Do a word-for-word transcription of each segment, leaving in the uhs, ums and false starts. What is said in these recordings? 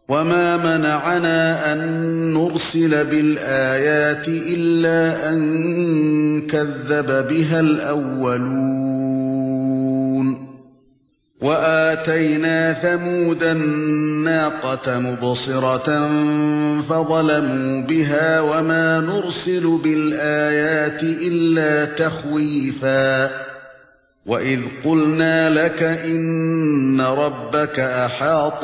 وَمَا مَنَعَنَا أَن نُّرْسِلَ بِالْآيَاتِ إِلَّا أَن كَذَّبَ بِهَا الْأَوَّلُونَ وَآتَيْنَا ثَمُودَ النَّاقَةَ مُبْصِرَةً فَظَلَمُوا بِهَا وَمَا نُرْسِلُ بِالْآيَاتِ إِلَّا تَخْوِيفًا وَإِذْ قُلْنَا لَكَ إِنَّ رَبَّكَ أَحَاطَ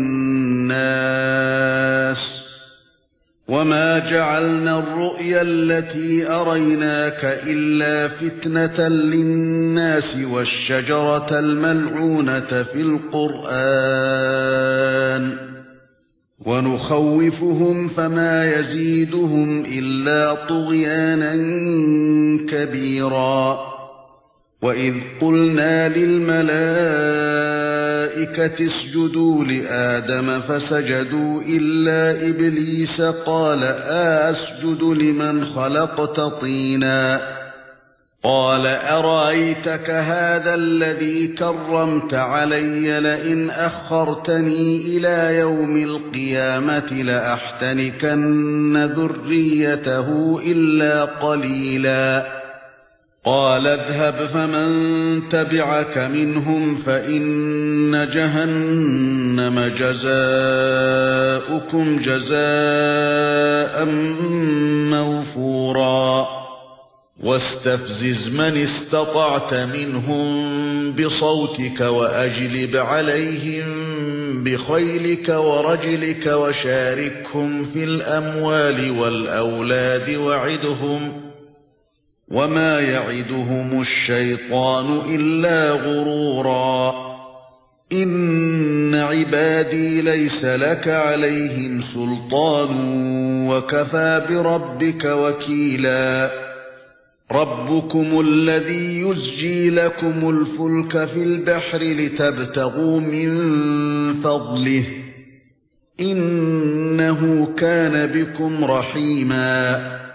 بِالنَّاسِ وَمَا جَعَلْنَا الرُّؤْيَا الَّتِي أَرَيْنَاكَ إِلَّا فِتْنَةً لِلنَّاسِ وَالشَّجَرَةَ الْمَلْعُونَةَ فِي الْقُرْآنِ وَنُخَوِّفُهُمْ فَمَا يَزِيدُهُمْ إِلَّا طُغْيَانًا كَبِيرًا وَإِذْ قُلْنَا لِلْمَلَائِكَةِ اسْجُدُوا لِآدَمَ فَسَجَدُوا إِلَّا إِبْلِيسَ قَالَ أَسْجُدُ لِمَنْ خَلَقْتَ طِينًا قَالَ أَرَأَيْتَكَ هَذَا الَّذِي كَرَّمْتَ عَلَيَّ لَئِنْ أَخَّرْتَنِي إِلَى يَوْمِ الْقِيَامَةِ لَأَحْتَنِكَنَّ ذُرِّيَّتَهُ إِلَّا قَلِيلًا قَالَ اذْهَبْ فَمَن تَبِعَكَ مِنْهُمْ فَإِنَّ جَهَنَّمَ جَزَاؤُكُمْ جَزَاءً مَّوْفُورًا وَاسْتَفْزِزْ مَنِ اسْتَطَعْتَ مِنْهُمْ بِصَوْتِكَ وَأَجْلِبْ عَلَيْهِمْ بِخَيْلِكَ وَرَجِلِكَ وَشَارِكْهُمْ فِي الْأَمْوَالِ وَالْأَوْلَادِ وَعِدْهُمْ وَمَا يَعِدُهُمُ الشَّيْطَانُ إِلَّا غُرُورًا إِنَّ عِبَادِي لَيْسَ لَكَ عَلَيْهِمْ سُلْطَانٌ وَكَفَى بِرَبِّكَ وَكِيلًا رَبُّكُمُ الَّذِي يُزْجِي لَكُمُ الْفُلْكَ فِي الْبَحْرِ لِتَبْتَغُوا مِنْ فَضْلِهِ إِنَّهُ كَانَ بِكُمْ رَحِيمًا